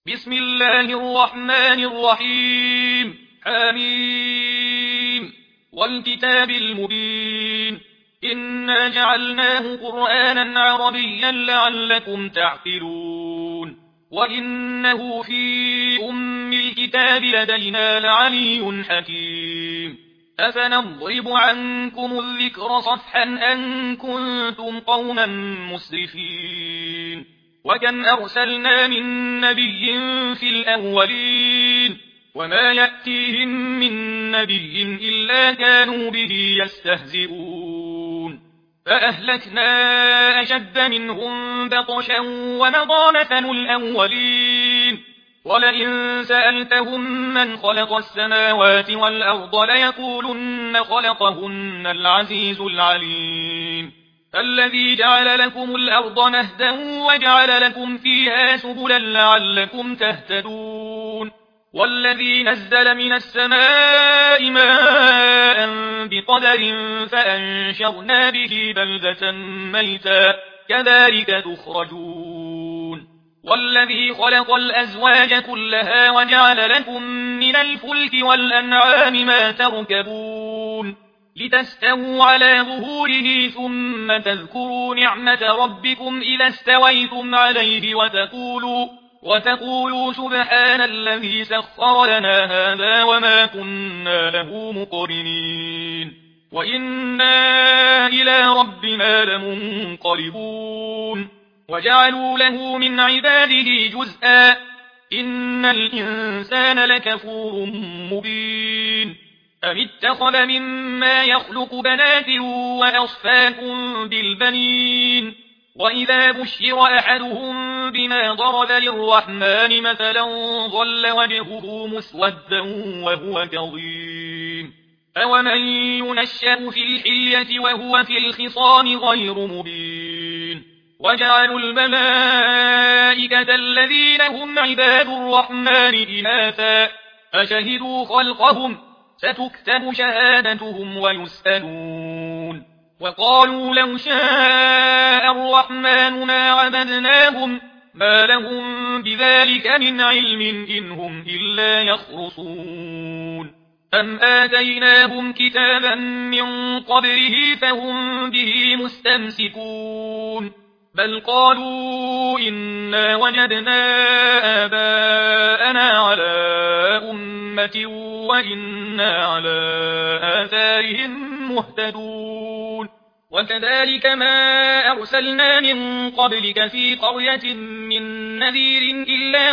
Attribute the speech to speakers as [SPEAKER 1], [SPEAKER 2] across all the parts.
[SPEAKER 1] بسم الله الرحمن الرحيم حميم والكتاب المبين إنا جعلناه قرآنا عربيا لعلكم تعقلون وإنه في الكتاب لدينا لعلي حكيم أفنضرب عنكم الذكر صفحا أن كنتم قوما مسرفين وكم أرسلنا من نبي في الأولين وما يأتيهم من نبي إلا كانوا به يستهزئون فأهلكنا أشد منهم بطشا ومضى مثل الأولين ولئن سألتهم من خلق السماوات والأرض ليقولن خلقهن العزيز العليم الذي جعل لكم الأرض مهدا وجعل لكم فيها سبلا لعلكم تهتدون والذي نزل من السماء ماء بقدر فأنشرنا به بلدة ميتا كذلك تخرجون والذي خلق الأزواج كلها وجعل لكم من الفلك والأنعام ما تركبون لتستووا على ظهوره ثم تذكروا نعمة ربكم إذا استويتم عليه وتقولوا سبحان الذي سخر لنا هذا وما كنا له مقرنين وإنا إلى ربنا لمنقلبون وجعلوا له من عباده جزءا إن الإنسان لكفور مبين أم اتخذ مما يخلق بنات وأصفاكم بالبنين وإذا بشر أحدهم بما ضرب للرحمن مثلا ظل وجهه مسودا وهو كظيم أومن ينشأ في الحلية وهو في الخصام غير مبين وجعلوا الملائكة الذين هم عباد الرحمن إناثا أشهدوا خلقهم ستكتب شهادتهم ويسألون وقالوا لو شاء الرحمن ما عبدناهم ما لهم بذلك من علم إن هم إلا يخرصون أم آتيناهم كتابا من قبله فهم به مستمسكون بل قالوا إنا وجدنا آباءنا على أمة وإنا على آثارهم مهتدون وكذلك ما أرسلنا من قبلك في قرية من نذير إلا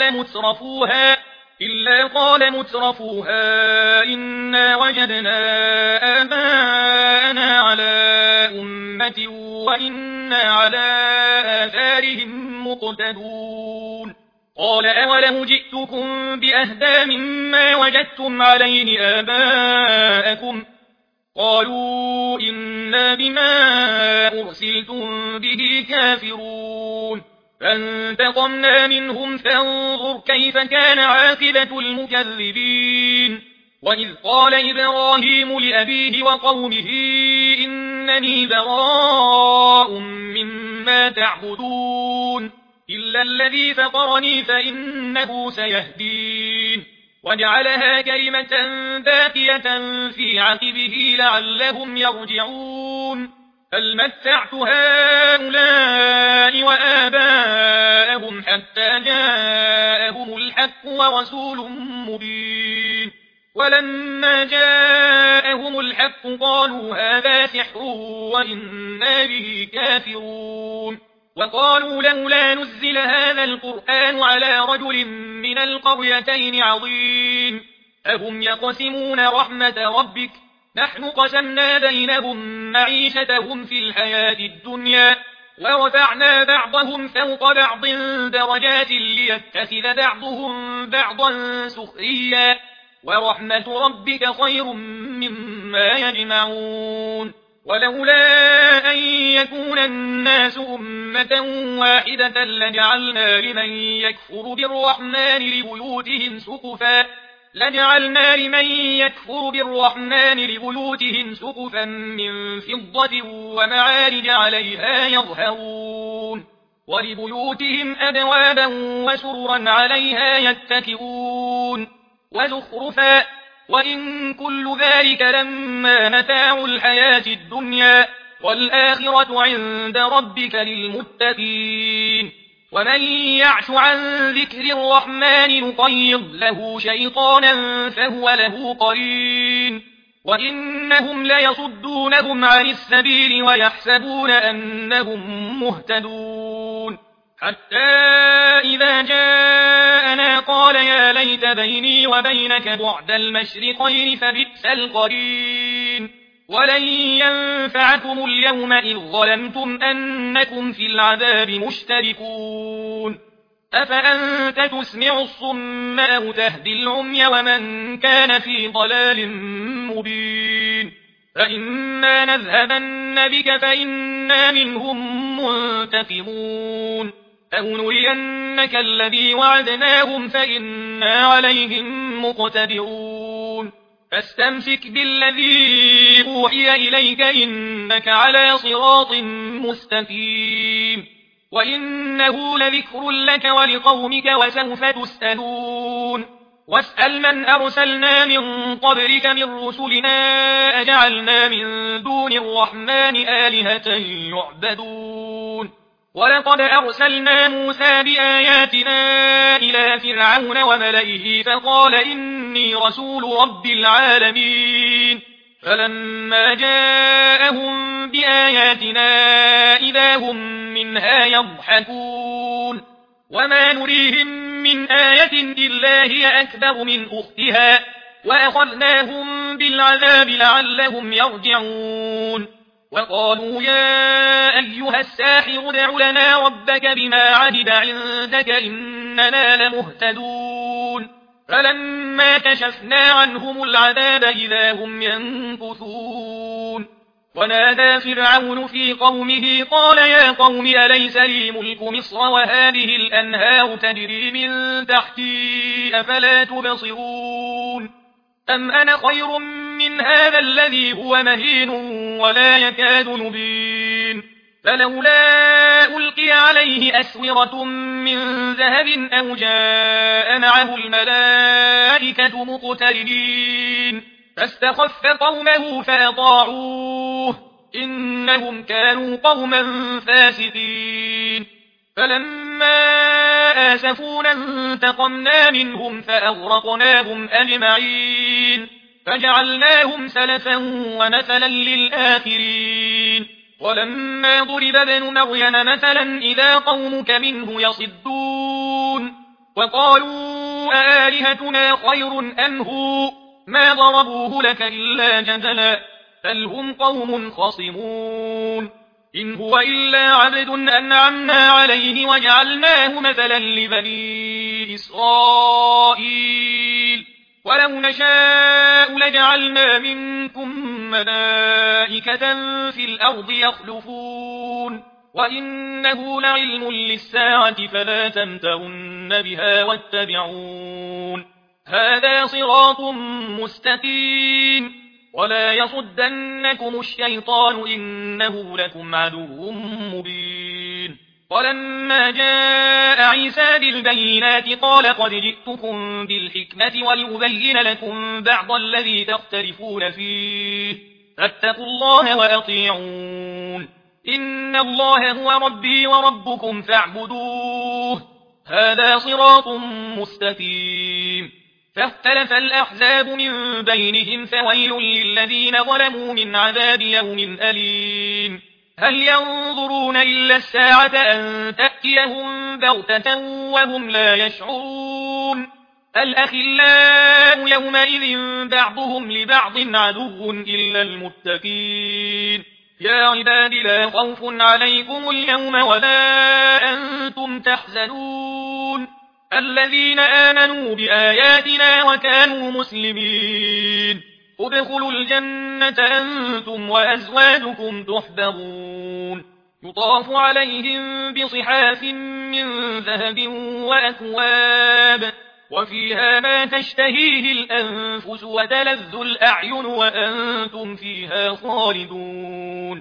[SPEAKER 1] قال مترفوها إنا وجدنا آباءنا على أمة وإنا على آثارهم مقتدون قال أولم جئتكم بأهدى مما وجدتم عليه آباءكم قالوا إنا بما أرسلتم به كافرون فانتقمنا منهم فانظر كيف كان عاقبة المكذبين وإذ قال إبراهيم لأبيه وقومه إنني براء مما تعبدون إلا الذي فطرني فإنه سيهدين وجعلها كلمة باقية في عقبه لعلهم يرجعون بل متعت هؤلاء وآباءهم حتى جاءهم الحق ورسول مبين ولما جاءهم الحق قالوا هذا سحر وإنا به كافرون وقالوا لولا نزل هذا القرآن على رجل من القريتين عظيم أهم يقسمون رحمة ربك نحن قسمنا بينهم معيشتهم في الحياة الدنيا ورفعنا بعضهم فوق بعض درجات ليتخذ بعضهم بعضا سخريا ورحمة ربك خير مما يجمعون ولولا أن يكون الناس أمة واحدة لجعلنا لمن يكفر بالرحمن لبيوتهم سقفا من فضة ومعارج عليها يظهرون ولبيوتهم أبوابا وسررا عليها يتكئون وزخرفا وإن كل ذلك لما متاع الحياة الدنيا والآخرة عند ربك للمتقين ومن يعش عن ذكر الرحمن نقيض له شيطانا فهو له قرين وإنهم ليصدونهم عن السبيل ويحسبون أنهم مهتدون حتى إذا جاءنا قال يا ليت بيني وبينك بعد المشرقين فبئس القرين ولن ينفعكم اليوم إذ ظلمتم أنكم في العذاب مشتركون أفأنت تسمع الصم أو تهدي العمي ومن كان في ضلال مبين فإما نذهبن بك فإنا منهم منتقمون أو نرينك الذي وعدناهم فإنا عليهم مقتدرون فاستمسك بالذي أوحي إليك إنك على صراط مستقيم وإنه لذكر لك ولقومك وسوف تسألون واسأل من أرسلنا من قبلك من رسلنا أجعلنا من دون الرحمن آلهة يعبدون ولقد أرسلنا موسى بآياتنا إلى فرعون وملئه فقال إني رسول رب العالمين فلما جاءهم بآياتنا إذا هم منها يضحكون وما نريهم من آية إلا هي أكبر من أختها وأخذناهم بالعذاب لعلهم يرجعون وقالوا يا أيها الساحر ادع لنا ربك بما عهد عندك إننا لمهتدون فلما كشفنا عنهم العذاب إذا هم ينكثون ونادى فرعون في قومه قال يا قوم أليس لي ملك مصر وهذه الأنهار تجري من تحتي أفلا تبصرون أم أنا خير من هذا الذي هو مهين ولا يكاد نبين فلولا ألقي عليه أسورة من ذهب أو جاء معه الملائكة مقترنين فاستخف قومه فأطاعوه إنهم كانوا قوما فاسقين فلما آسفونا انتقمنا منهم فأغرقناهم أجمعين فجعلناهم سلفا ومثلا للآخرين ولما ضرب ابن مريم مثلا إذا قومك منه يصدون وقالوا أآلهتنا خير أم هو ما ضربوه لك إلا جدلا بل هم قوم خصمون إن هو إلا عبد أنعمنا عليه وجعلناه مثلا لبني إسرائيل ولو نشاء لجعلنا منكم ملائكة في الأرض يخلفون وإنه لعلم للساعة فلا تمترن بها واتبعون هذا صراط مستقيم ولا يصدنكم الشيطان إنه لكم عدو مبين ولما جاء عيسى بالبينات قال قد جئتكم بالحكمة ولأبين لكم بعض الذي تختلفون فيه فاتقوا الله وأطيعون إن الله هو ربي وربكم فاعبدوه هذا صراط مستقيم فاختلف الأحزاب من بينهم فويل للذين ظلموا من عذاب يوم أليم هل ينظرون إلا الساعة أن تأتيهم بغتة وهم لا يشعرون الأخلاء يومئذ بعضهم لبعض عدو إلا المتقين يا عباد لا خوف عليكم اليوم ولا أنتم تحزنون الذين آمنوا بآياتنا وكانوا مسلمين ادخلوا الجنة أنتم وأزواجكم تحبرون يطاف عليهم بصحاف من ذهب وأكواب وفيها ما تشتهيه الأنفس وتلذ الأعين وأنتم فيها خالدون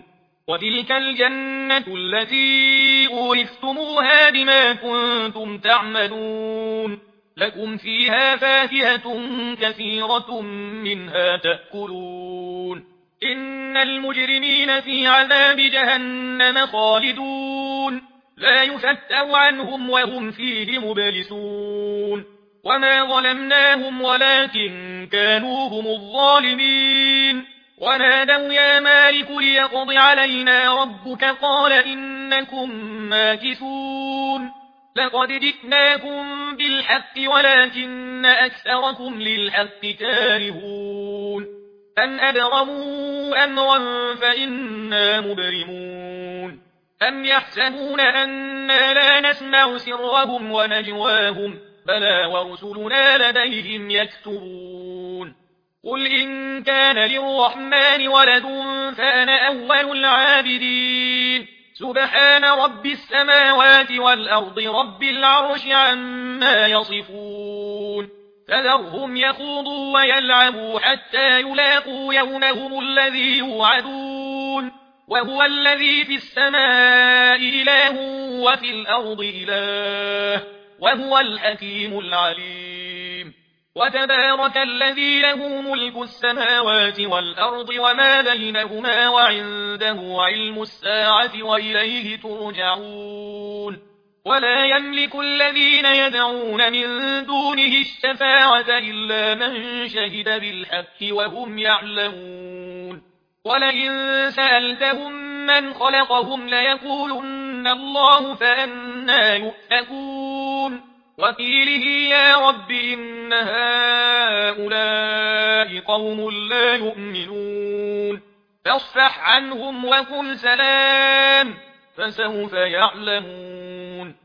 [SPEAKER 1] وتلك الجنة التي أورثتموها بما كنتم تعملون لكم فيها فاكهة كثيرة منها تأكلون إن المجرمين في عذاب جهنم خالدون لا يفتر عنهم وهم فيه مبلسون وما ظلمناهم ولكن كانوا هم الظالمين ونادوا يا مالك ليقض علينا ربك قال إنكم ماكثون لقد جئناكم بالحق ولكن أكثركم للحق كارهون أن أبرموا أمرا فإنا مبرمون أم يحسبون أنا لا نسمع سرهم ونجواهم بلى ورسلنا لديهم يكتبون قل إن كان للرحمن ولد فأنا أول العابدين سبحان رب السماوات والأرض رب العرش عما يصفون فذرهم يخوضوا ويلعبوا حتى يلاقوا يومهم الذي يوعدون وهو الذي في السماء إله وفي الأرض إله وهو الحكيم العليم وتبارك الذي له ملك السماوات والأرض وما بينهما وعنده علم الساعة وإليه ترجعون ولا يملك الذين يدعون من دونه الشفاعة إلا من شهد بالحق وهم يعلمون ولئن سألتهم من خلقهم ليقولن الله فأنى يؤفكون وقيله يا رب إن هؤلاء قوم لا يؤمنون فاصفح عنهم وقل سلام فسوف يعلمون